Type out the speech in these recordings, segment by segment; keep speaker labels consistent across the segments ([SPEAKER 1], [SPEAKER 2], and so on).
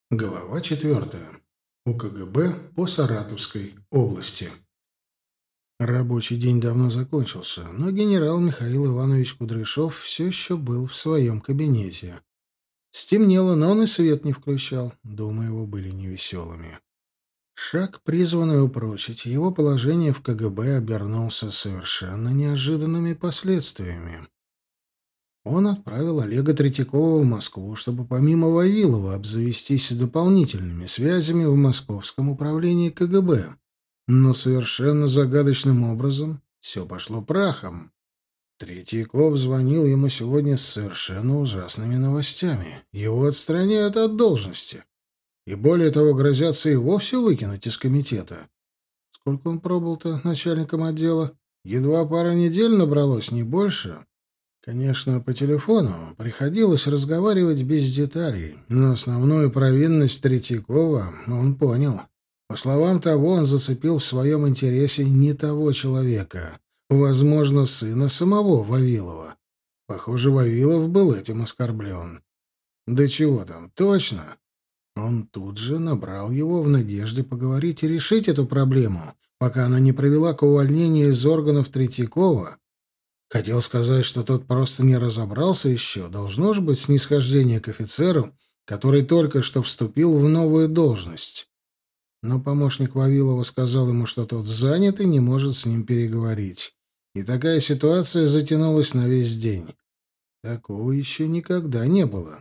[SPEAKER 1] Глава 4. УКГБ по Саратовской области. Рабочий день давно закончился, но генерал Михаил Иванович Кудряшов все еще был в своем кабинете. Стемнело, но он и свет не включал. Думы его были невеселыми. Шаг, призванный упрочить его положение в КГБ, обернулся совершенно неожиданными последствиями. Он отправил Олега Третьякова в Москву, чтобы помимо Вавилова обзавестись дополнительными связями в Московском управлении КГБ. Но совершенно загадочным образом все пошло прахом. Третьяков звонил ему сегодня с совершенно ужасными новостями. Его отстраняют от должности. И более того, грозятся и вовсе выкинуть из комитета. Сколько он пробыл-то начальником отдела? Едва пара недель набралось, не больше. Конечно, по телефону приходилось разговаривать без деталей, но основную провинность Третьякова он понял. По словам того, он зацепил в своем интересе не того человека, возможно, сына самого Вавилова. Похоже, Вавилов был этим оскорблен. Да чего там, точно. Он тут же набрал его в надежде поговорить и решить эту проблему, пока она не привела к увольнению из органов Третьякова. Хотел сказать, что тот просто не разобрался еще. Должно же быть снисхождение к офицеру, который только что вступил в новую должность. Но помощник Вавилова сказал ему, что тот занят и не может с ним переговорить. И такая ситуация затянулась на весь день. Такого еще никогда не было.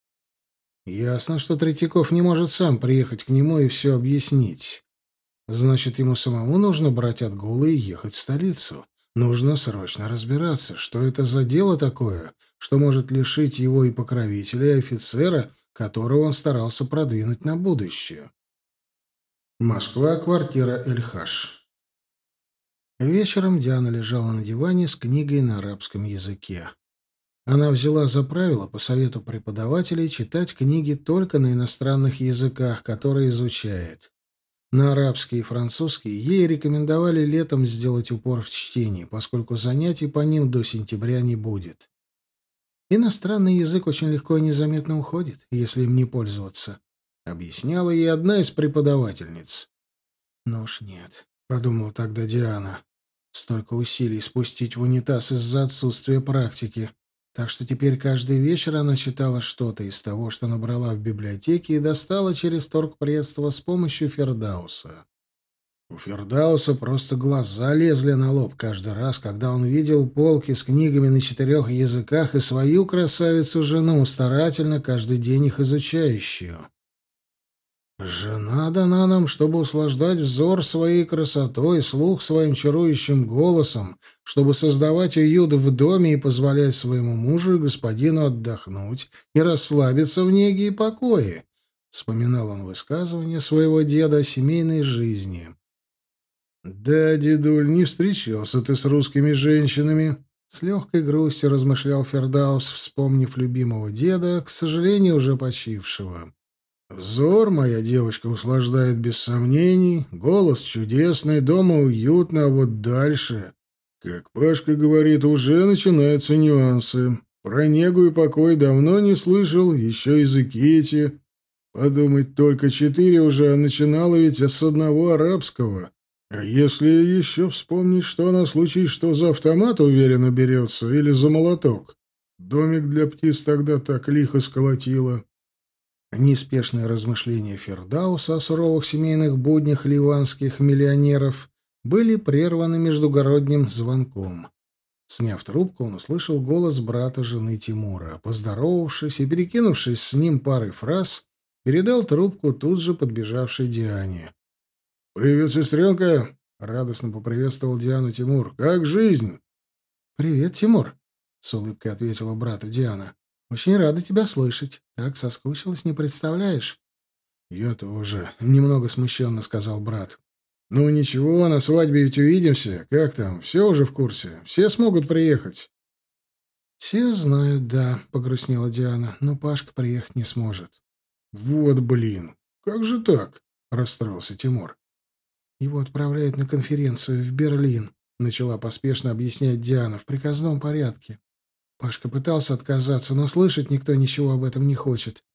[SPEAKER 1] Ясно, что Третьяков не может сам приехать к нему и все объяснить. Значит, ему самому нужно брать отгулы и ехать в столицу. Нужно срочно разбираться, что это за дело такое, что может лишить его и покровителя, и офицера, которого он старался продвинуть на будущее. Москва, квартира Эль-Хаш. Вечером Диана лежала на диване с книгой на арабском языке. Она взяла за правило, по совету преподавателей, читать книги только на иностранных языках, которые изучает. На арабский и французский ей рекомендовали летом сделать упор в чтении, поскольку занятий по ним до сентября не будет. Иностранный язык очень легко и незаметно уходит, если им не пользоваться, объясняла ей одна из преподавательниц. «Ну уж нет», — подумала тогда Диана, — «столько усилий спустить в унитаз из-за отсутствия практики». Так что теперь каждый вечер она читала что-то из того, что набрала в библиотеке, и достала через торгпредство с помощью Фердауса. У Фердауса просто глаза лезли на лоб каждый раз, когда он видел полки с книгами на 4 языках и свою красавицу-жену, старательно каждый день их изучающую. Жена дана нам, чтобы услаждать взор своей красотой, слух своим чарующим голосом, чтобы создавать уют в доме и позволять своему мужу и господину отдохнуть и расслабиться в неге и покое. Вспоминал он высказывание своего деда о семейной жизни. «Да, дедуль, не встречался ты с русскими женщинами», — с легкой грустью размышлял Фердаус, вспомнив любимого деда, к сожалению, уже почившего. Взор моя девочка услаждает без сомнений, голос чудесный, дома уютно, а вот дальше, как Пашка говорит, уже начинаются нюансы. Про негу и покой давно не слышал, еще языки эти. Подумать только, 4 уже, а начинала ведь с одного арабского. А если еще вспомнить, что на случай, что за автомат уверенно берется или за молоток. Домик для птиц тогда так лихо сколотило. Неспешные размышления Фердауса о суровых семейных буднях ливанских миллионеров были прерваны междугородним звонком. Сняв трубку, он услышал голос брата жены Тимура. Поздоровавшись и перекинувшись с ним парой фраз, передал трубку тут же подбежавшей Диане. «Привет, сестренка!» — радостно поприветствовал Диану Тимур. «Как жизнь?» «Привет, Тимур!» — с улыбкой ответила брату Диана. «Очень рада тебя слышать. Так соскучилась, не представляешь». «Я тоже», — немного смущенно сказал брат. «Ну ничего, на свадьбе ведь увидимся. Как там, все уже в курсе? Все смогут приехать?» «Все знают, да», — погрустнела Диана, — «но Пашка приехать не сможет». «Вот блин, как же так?» — расстроился Тимур. «Его отправляют на конференцию в Берлин», — начала поспешно объяснять Диана, — «в приказном порядке. Пашка пытался отказаться, но слышать никто ничего об этом не хочет.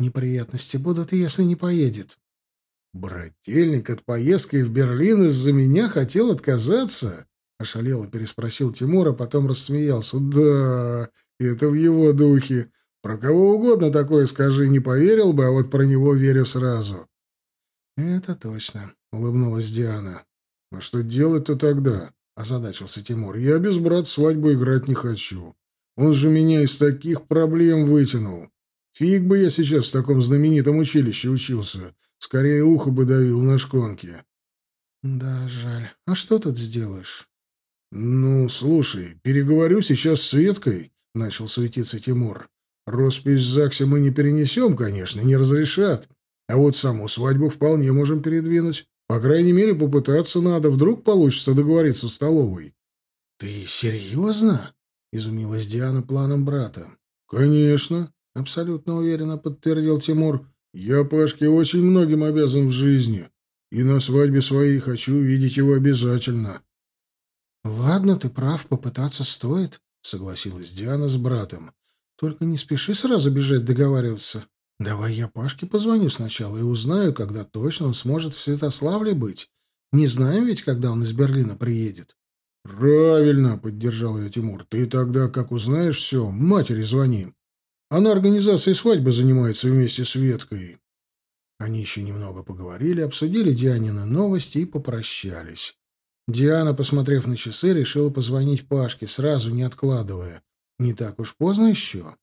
[SPEAKER 1] Неприятности будут, если не поедет. «Брательник от поездки в Берлин из-за меня хотел отказаться?» — ошалело переспросил Тимур, а потом рассмеялся. «Да, это в его духе. Про кого угодно такое скажи, не поверил бы, а вот про него верю сразу». «Это точно», — улыбнулась Диана. «А что делать-то тогда?» — озадачился Тимур. «Я без брата свадьбу играть не хочу. Он же меня из таких проблем вытянул. Фиг бы я сейчас в таком знаменитом училище учился. Скорее ухо бы давил на шконке». «Да, жаль. А что тут сделаешь?» «Ну, слушай, переговорю сейчас с Светкой», — начал суетиться Тимур. «Роспись в ЗАГСе мы не перенесем, конечно, не разрешат. А вот саму свадьбу вполне можем передвинуть. По крайней мере, попытаться надо. Вдруг получится договориться в столовой». «Ты серьезно?» — изумилась Диана планом брата. «Конечно», — абсолютно уверенно подтвердил Тимур. «Я Пашке очень многим обязан в жизни. И на свадьбе своей хочу видеть его обязательно». «Ладно, ты прав, попытаться стоит», — согласилась Диана с братом. «Только не спеши сразу бежать договариваться. Давай я Пашке позвоню сначала и узнаю, когда точно он сможет в Святославле быть. Не знаем ведь, когда он из Берлина приедет». «Правильно», — поддержал ее Тимур. «Ты тогда, как узнаешь все, матери звони. Она организацией свадьбы занимается вместе с Веткой». Они еще немного поговорили, обсудили Дианины новости и попрощались. Диана, посмотрев на часы, решила позвонить Пашке, сразу не откладывая. Не так уж поздно еще.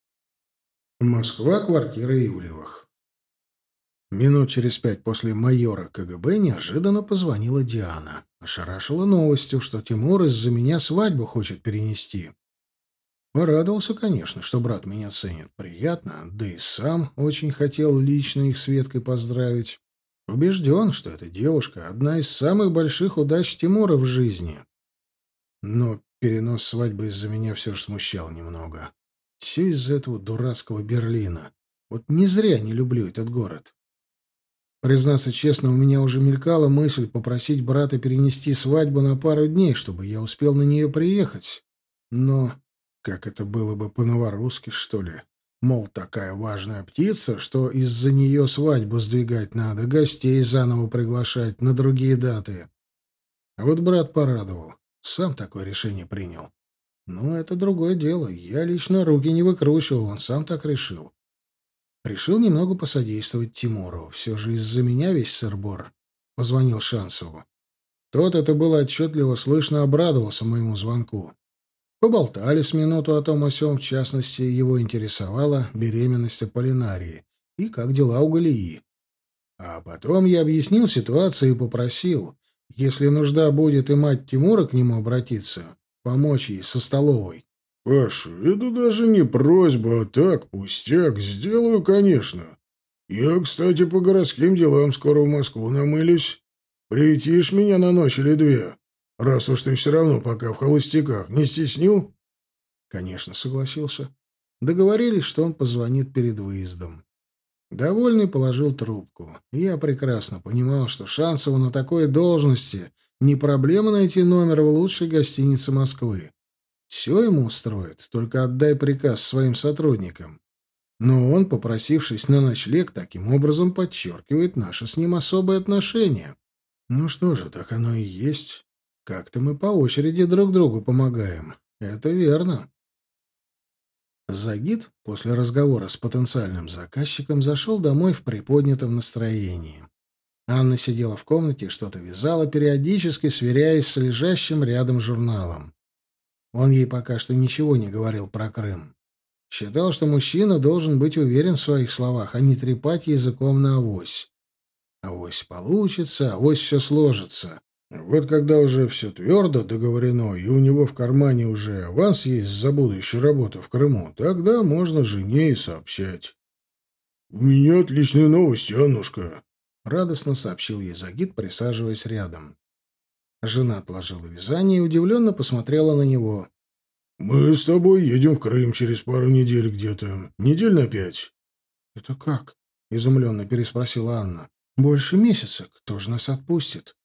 [SPEAKER 1] Москва, квартира Ивлевых. Минут через 5 после майора КГБ неожиданно позвонила Диана. Ошарашила новостью, что Тимур из-за меня свадьбу хочет перенести. Порадовался, конечно, что брат меня ценит. Приятно, да и сам очень хотел лично их с Веткой поздравить. Убежден, что эта девушка — одна из самых больших удач Тимура в жизни. Но перенос свадьбы из-за меня все же смущал немного. Все из-за этого дурацкого Берлина. Вот не зря не люблю этот город. Признаться честно, у меня уже мелькала мысль попросить брата перенести свадьбу на пару дней, чтобы я успел на нее приехать. Но как это было бы по-новорусски, что ли? Мол, такая важная птица, что из-за нее свадьбу сдвигать надо, гостей заново приглашать на другие даты. А вот брат порадовал. Сам такое решение принял. Ну, это другое дело. Я лично руки не выкручивал, он сам так решил. Решил немного посодействовать Тимуру. Все же из-за меня весь сыр-бор. Позвонил Шансову. Тот, это было отчетливо слышно, обрадовался моему звонку. Поболтали с минуту о том о сём, в частности, его интересовала беременность Аполлинарии и как дела у Галии. А потом я объяснил ситуацию и попросил, если нужда будет и мать Тимура к нему обратиться, помочь ей со столовой. «Паша, это даже не просьба, а так, пустяк. Сделаю, конечно. Я, кстати, по городским делам скоро в Москву намылюсь. Приютишь меня на ночь или две, раз уж ты все равно пока в холостяках. Не стеснил?» Конечно, согласился. Договорились, что он позвонит перед выездом. Довольный положил трубку. Я прекрасно понимал, что Шансову на такой должности не проблема найти номер в лучшей гостинице Москвы. Все ему устроит, только отдай приказ своим сотрудникам. Но он, попросившись на ночлег, таким образом подчеркивает наши с ним особые отношения. Ну что же, так оно и есть. Как-то мы по очереди друг другу помогаем. Это верно. Загид после разговора с потенциальным заказчиком зашел домой в приподнятом настроении. Анна сидела в комнате, что-то вязала, периодически сверяясь с лежащим рядом журналом. Он ей пока что ничего не говорил про Крым. Считал, что мужчина должен быть уверен в своих словах, а не трепать языком на авось. Авось получится, авось все сложится. Вот когда уже все твердо договорено, и у него в кармане уже аванс есть за будущую работу в Крыму, тогда можно жене и сообщать. «У меня отличные новости, Аннушка», — радостно сообщил ей Загид, присаживаясь рядом. Жена отложила вязание и удивленно посмотрела на него. «Мы с тобой едем в Крым через пару недель где-то. Недель на 5». «Это как?» — изумленно переспросила Анна. «Больше месяца. Кто же нас отпустит?»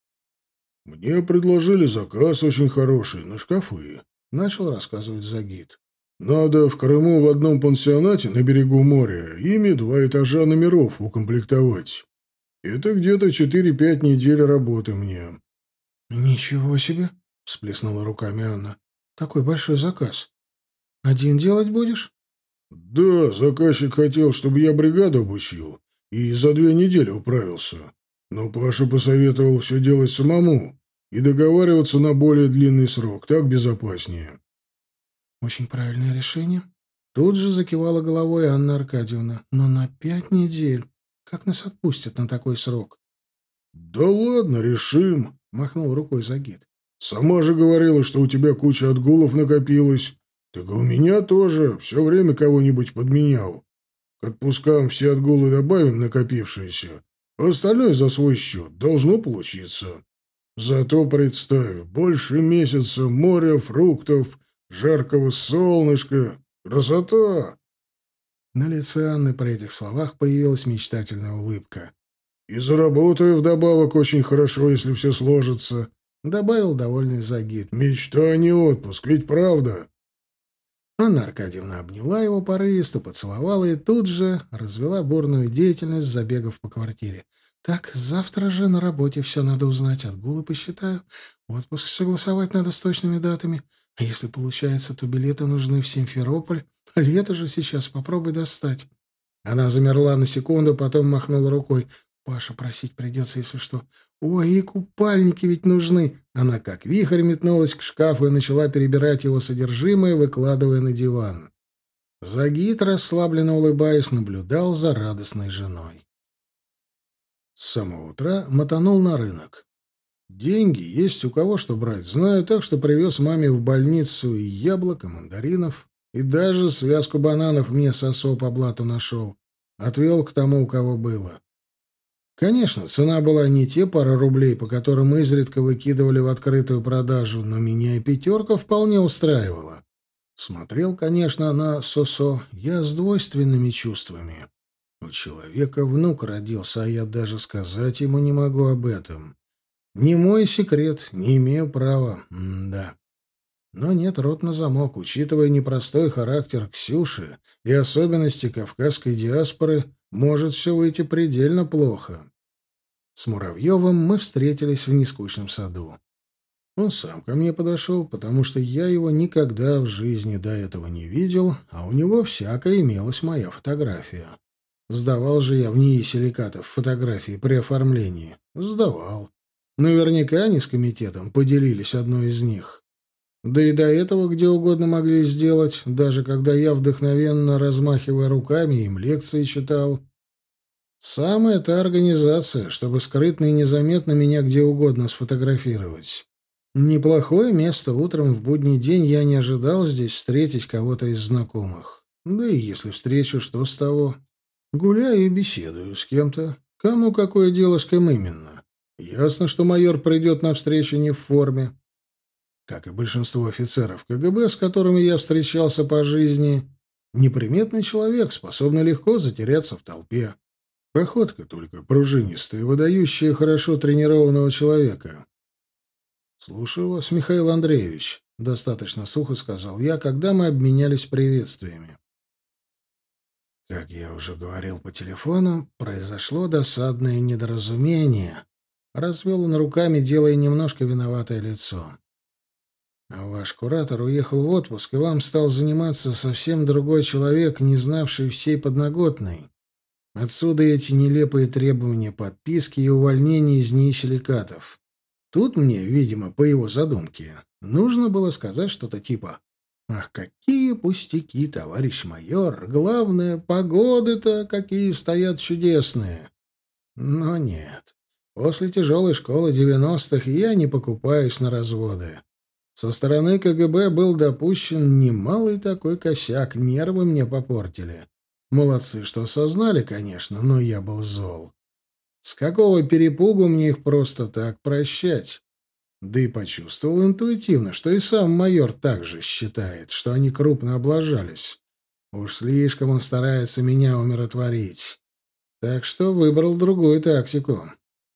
[SPEAKER 1] «Мне предложили заказ очень хороший на шкафы», — начал рассказывать Загид.
[SPEAKER 2] Надо в Крыму в одном пансионате на берегу моря ими 2 этажа номеров укомплектовать. Это где-то 4-5 недель работы мне.
[SPEAKER 1] «Ничего себе!» — всплеснула руками Анна. «Такой большой заказ. Один делать будешь?»
[SPEAKER 2] Да, заказчик хотел, чтобы я бригаду обучил, и за 2 недели управился. Но Паша посоветовал все делать самому и договариваться на более длинный срок, так безопаснее.
[SPEAKER 1] «Очень правильное решение». Тут же закивала головой Анна Аркадьевна. «Но на 5 недель. Как нас отпустят на такой срок?»
[SPEAKER 2] Да ладно, решим,
[SPEAKER 1] Махнул рукой Загид.
[SPEAKER 2] сама же говорила, что у тебя куча отгулов накопилась. Так и у меня тоже. Все время кого-нибудь подменял. К отпускам все отгулы добавим накопившиеся. А остальное за свой счет. Должно получиться. Зато представь, больше месяца моря, фруктов, жаркого солнышка. Красота!
[SPEAKER 1] На лице Анны при этих словах появилась мечтательная улыбка.
[SPEAKER 2] И заработаю вдобавок очень хорошо, если все сложится.
[SPEAKER 1] Добавил довольный Загид.
[SPEAKER 2] Мечта, а не отпуск, ведь правда?
[SPEAKER 1] Анна Аркадьевна обняла его порывисто, поцеловала и тут же развела бурную деятельность, забегав по квартире. «Так, завтра же на работе все надо узнать, отгулы посчитаю. Отпуск согласовать надо с точными датами. А если получается, то билеты нужны в Симферополь. Лето же сейчас, попробуй достать». Она замерла на секунду, потом махнула рукой. «Паша просить придется, если что. Ой, и купальники ведь нужны». Она как вихрь метнулась к шкафу и начала перебирать его содержимое, выкладывая на диван. Загид, расслабленно улыбаясь, наблюдал за радостной женой. С самого утра мотанул на рынок. Деньги есть у кого что брать, знаю, так что привез маме в больницу и яблок, и мандаринов, и даже связку бананов мне сосо по блату нашел. Отвел к тому, у кого было. Конечно, цена была не те пара рублей, по которым изредка выкидывали в открытую продажу, но меня и пятерка вполне устраивала. Смотрел, конечно, на сосо я с двойственными чувствами. У человека внук родился, а я даже сказать ему не могу об этом. Не мой секрет, не имею права. Да. Но нет, рот на замок. Учитывая непростой характер Ксюши и особенности кавказской диаспоры, может все выйти предельно плохо. С Муравьевым мы встретились в нескучном саду. Он сам ко мне подошел, потому что я его никогда в жизни до этого не видел, а у него всякая имелась моя фотография. Сдавал же я в НИИ Силикатов фотографии при оформлении. Сдавал. Наверняка они с комитетом поделились одной из них. Да и до этого где угодно могли сделать, даже когда я, вдохновенно размахивая руками, им лекции читал. Самая та организация, чтобы скрытно и незаметно меня где угодно сфотографировать. Неплохое место. Утром в будний день я не ожидал здесь встретить кого-то из знакомых. Да и если встречу, что с того? Гуляю и беседую с кем-то. Кому какое дело, с кем именно? Ясно, что майор придет на встречу не в форме. Как и большинство офицеров КГБ, с которыми я встречался по жизни, неприметный человек, способный легко затеряться в толпе. Походка только пружинистая, выдающая хорошо тренированного человека. «Слушаю вас, Михаил Андреевич», — достаточно сухо сказал я, когда мы обменялись приветствиями. Как я уже говорил по телефону, произошло досадное недоразумение. Развел он руками, делая немножко виноватое лицо. Ваш куратор уехал в отпуск, и вам стал заниматься совсем другой человек, не знавший всей подноготной. Отсюда эти нелепые требования подписки и увольнения из НИИ Силикатов. Тут мне, видимо, по его задумке, нужно было сказать что-то типа «Ах, какие пустяки, товарищ майор! Главное, погоды-то какие стоят чудесные!» Но нет. После тяжелой школы 90-х я не покупаюсь на разводы. Со стороны КГБ был допущен немалый такой косяк, нервы мне попортили. Молодцы, что осознали, конечно, но я был зол. С какого перепугу мне их просто так прощать? Да и почувствовал интуитивно, что и сам майор также считает, что они крупно облажались. Уж слишком он старается меня умиротворить. Так что выбрал другую тактику.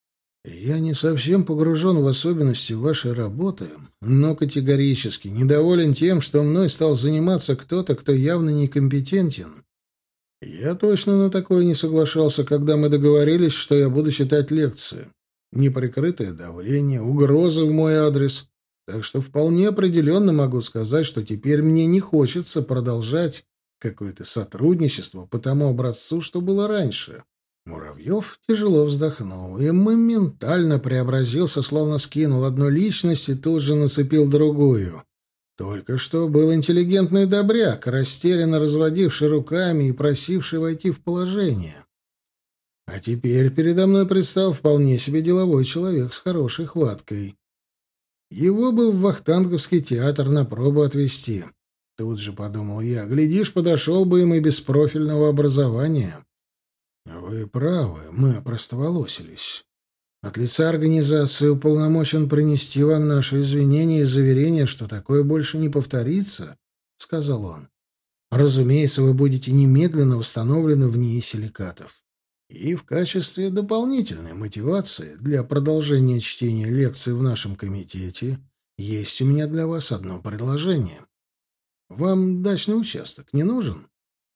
[SPEAKER 1] Я не совсем погружен в особенности вашей работы, но категорически недоволен тем, что мной стал заниматься кто-то, кто явно некомпетентен. Я точно на такое не соглашался, когда мы договорились, что я буду читать лекции. Неприкрытое давление, угрозы в мой адрес. Так что вполне определенно могу сказать, что теперь мне не хочется продолжать какое-то сотрудничество по тому образцу, что было раньше. Муравьев тяжело вздохнул и моментально преобразился, словно скинул одну личность и тут же нацепил другую. Только что был интеллигентный добряк, растерянно разводивший руками и просивший войти в положение. А теперь передо мной предстал вполне себе деловой человек с хорошей хваткой. Его бы в Вахтанговский театр на пробу отвезти. Тут же подумал я, глядишь, подошел бы им и без профильного образования. Вы правы, мы опростоволосились. От лица организации уполномочен принести вам наши извинения и заверения, что такое больше не повторится, — сказал он. Разумеется, вы будете немедленно восстановлены в НИИ силикатов. И в качестве дополнительной мотивации для продолжения чтения лекций в нашем комитете есть у меня для вас одно предложение. Вам дачный участок не нужен?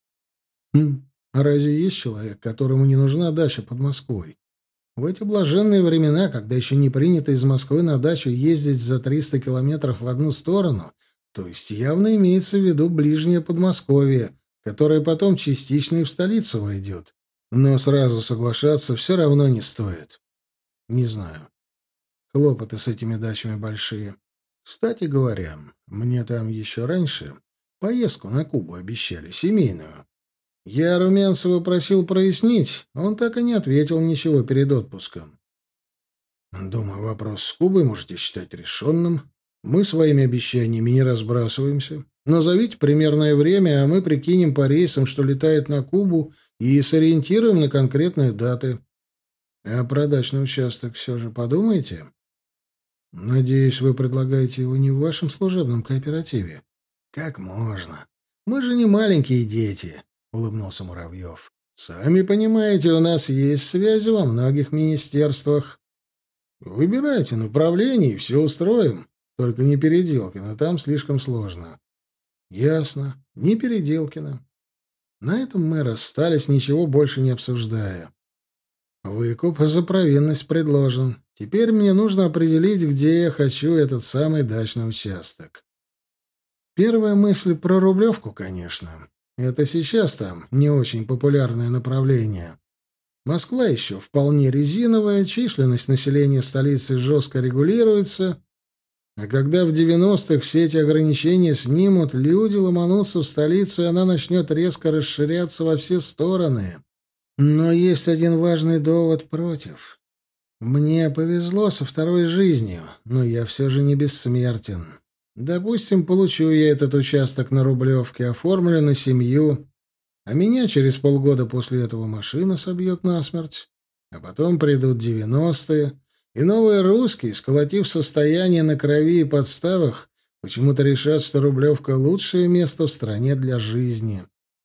[SPEAKER 1] А разве есть человек, которому не нужна дача под Москвой? В эти блаженные времена, когда еще не принято из Москвы на дачу ездить за 300 километров в одну сторону, то есть явно имеется в виду ближнее Подмосковье, которое потом частично и в столицу войдет. Но сразу соглашаться все равно не стоит. Не знаю. Хлопоты с этими дачами большие. Кстати говоря, мне там еще раньше поездку на Кубу обещали, семейную. Я Румянцева просил прояснить, он так и не ответил ничего перед отпуском. Думаю, вопрос с Кубой можете считать решенным. Мы своими обещаниями не разбрасываемся. Назовите примерное время, а мы прикинем по рейсам, что летает на Кубу, и сориентируем на конкретные даты. А про дачный участок все же подумайте. Надеюсь, вы предлагаете его не в вашем служебном кооперативе. Как можно? Мы же не маленькие дети, — улыбнулся Муравьев. Сами понимаете, у нас есть связи во многих министерствах. Выбирайте направление, и все устроим. Только не Переделкино, там слишком сложно. Ясно, не Переделкино. На этом мы расстались, ничего больше не обсуждая. Выкуп за провинность предложен. Теперь мне нужно определить, где я хочу этот самый дачный участок. Первая мысль про Рублевку, конечно. Это сейчас там не очень популярное направление. Москва еще вполне резиновая, численность населения столицы жестко регулируется, а когда в 90-х все эти ограничения снимут, люди ломанутся в столицу, и она начнет резко расширяться во все стороны. Но есть один важный довод против. Мне повезло со второй жизнью, но я все же не бессмертен. Допустим, получу я этот участок на Рублевке, оформлю на семью, а меня через полгода после этого машина собьет насмерть. А потом придут 90-е, и новые русские, сколотив состояние на крови и подставах, почему-то решат, что Рублевка — лучшее место в стране для жизни.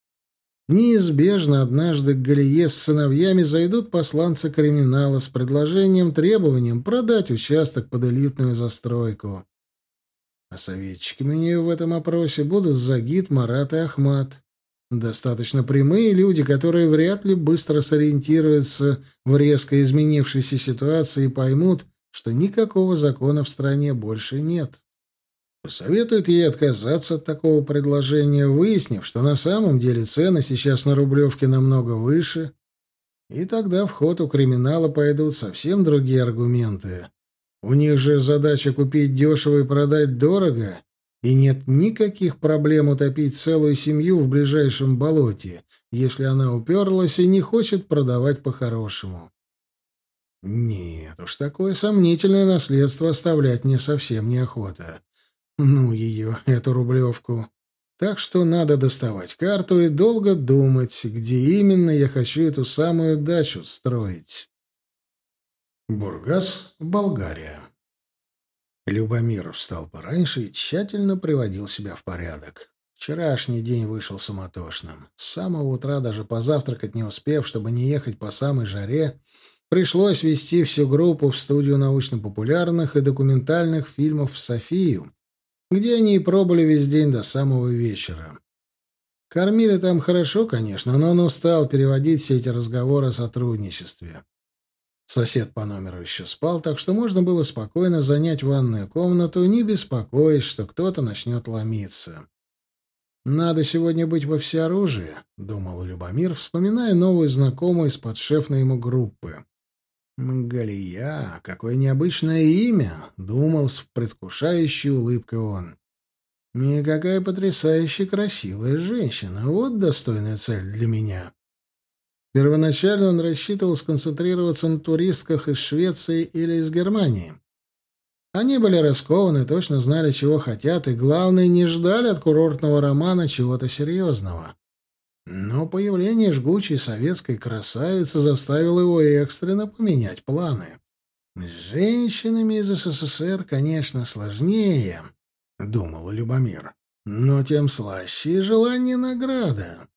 [SPEAKER 1] Неизбежно однажды к Галие с сыновьями зайдут посланцы криминала с требованием продать участок под элитную застройку. А советчиками у нее в этом опросе будут Загит, Марат и Ахмат. Достаточно прямые люди, которые вряд ли быстро сориентируются в резко изменившейся ситуации и поймут, что никакого закона в стране больше нет. Посоветуют ей отказаться от такого предложения, выяснив, что на самом деле цены сейчас на Рублевке намного выше, и тогда в ход у криминала пойдут совсем другие аргументы. У них же задача купить дешево и продать дорого, и нет никаких проблем утопить целую семью в ближайшем болоте, если она уперлась и не хочет продавать по-хорошему. Нет уж, такое сомнительное наследство оставлять мне совсем неохота. Ну ее, эту Рублевку. Так что надо доставать карту и долго думать, где именно я хочу эту самую дачу строить. Бургас, Болгария. Любомир встал пораньше и тщательно приводил себя в порядок. Вчерашний день вышел суматошным. С самого утра, даже позавтракать не успев, чтобы не ехать по самой жаре, Пришлось везти всю группу в студию научно-популярных и документальных фильмов в Софию, где они и пробыли весь день до самого вечера. Кормили там хорошо, конечно, но он устал переводить все эти разговоры о сотрудничестве. Сосед по номеру еще спал, так что можно было спокойно занять ванную комнату, не беспокоясь, что кто-то начнет ломиться. «Надо сегодня быть во всеоружии», — думал Любомир, вспоминая новую знакомую из подшефной ему группы. «Галия, какое необычное имя!» — думал с предвкушающей улыбкой он. «И какая потрясающе красивая женщина! Вот достойная цель для меня!» Первоначально он рассчитывал сконцентрироваться на туристках из Швеции или из Германии. Они были раскованы, точно знали, чего хотят, и, главное, не ждали от курортного романа чего-то серьезного. Но появление жгучей советской красавицы заставило его экстренно поменять планы. «С женщинами из СССР, конечно, сложнее», — думал Любомир, — «но тем слаще и желание награда».